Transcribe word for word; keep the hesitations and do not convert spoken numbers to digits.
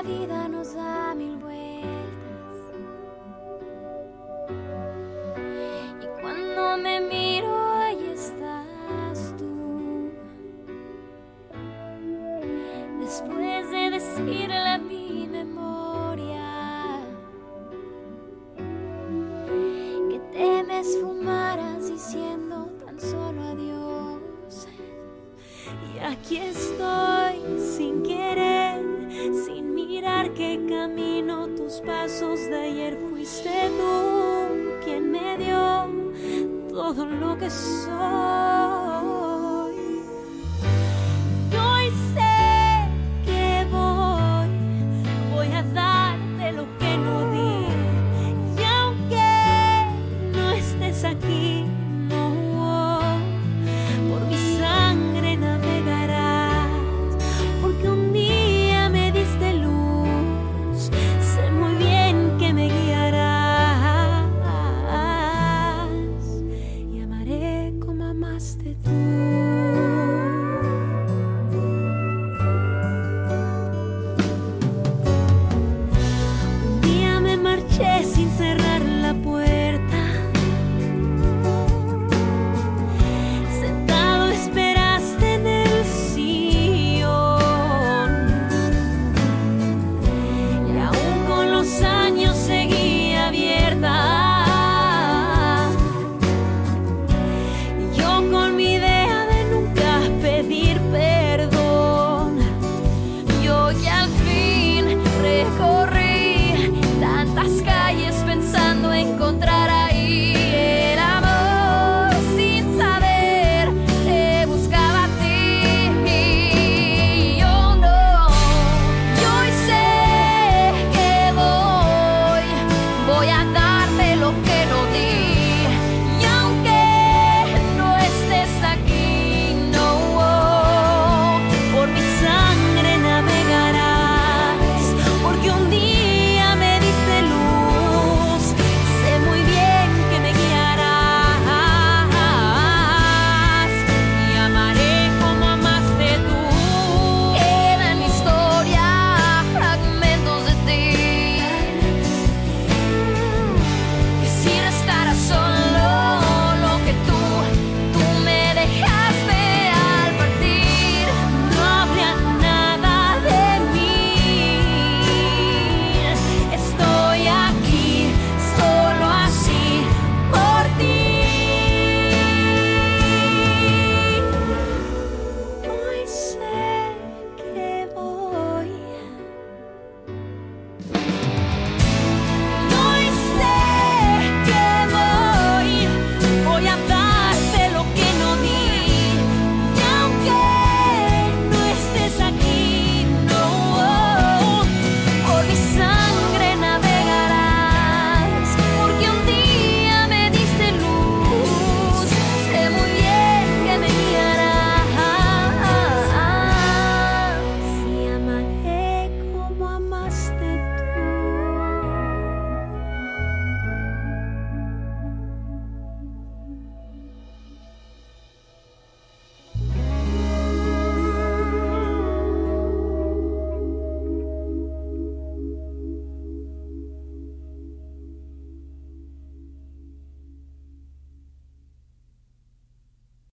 vida nos da mil vueltas. Y cuando me miro, ahí estás tú. Después de decirle a mi memoria que te me esfumaras diciendo tan solo adiós. Y aquí estoy sin querer, sin mirar qué camino tus pasos de ayer. Fuiste tú quien me dio todo lo que soy. Y hoy sé que voy, voy a darte lo que no di. Y aunque no estés aquí,